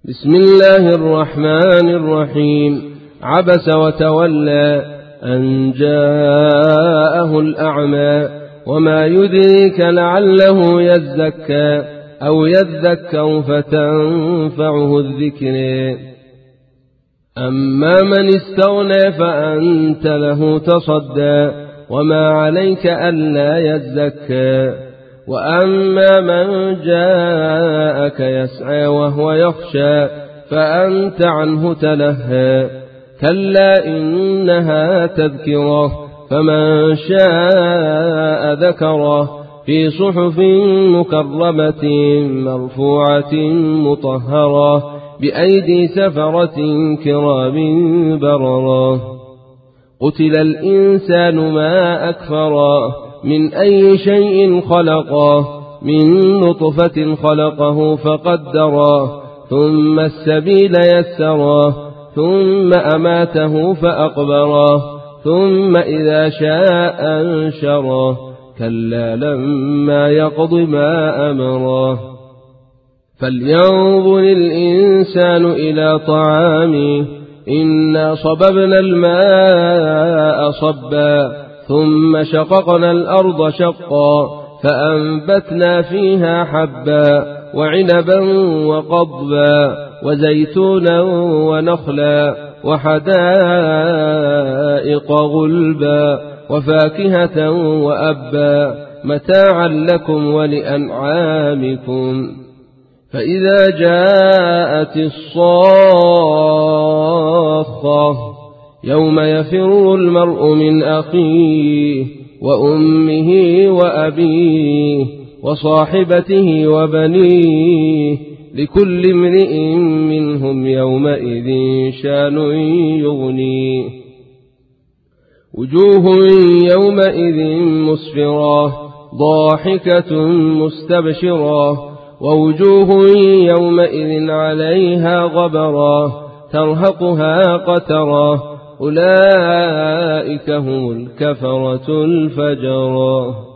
بسم الله الرحمن الرحيم. عبس وتولى أن جاءه الأعمى وما يدريك لعله يزكى أو يذكر فتنفعه الذكر. أما من استغنى فأنت له تصدى وما عليك ألا يزكى. وأما من جاءك يسعى وهو يخشى فأنت عنه تلهى. كلا إنها تذكرة فمن شاء ذكره في صحف مكرمة مرفوعة مطهرة بأيدي سفرة كرام بررة. قتل الإنسان ما أكفره من أي شيء خلقه من نطفة خلقه فقدره ثم السبيل يسره ثم أماته فأقبره ثم إذا شاء أنشره. كلا لما يقض ما أمره. فلينظر الإنسان إلى طعامه إنا صببنا الماء صبا ثم شققنا الأرض شقا فأنبتنا فيها حبا وعنبا وقضبا وزيتونا ونخلا وحدائق غلبا وفاكهة وأبا متاعا لكم ولأنعامكم. فإذا جاءت الصاخة يوم يفر المرء من أخيه وأمه وأبيه وصاحبته وبنيه لكل امرئ منهم يومئذ شان يغنيه. وجوه يومئذ مسفرة ضاحكة مستبشرة ووجوه يومئذ عليها غبرة ترهقها قترة أولئك هم الكفرة الفجرة.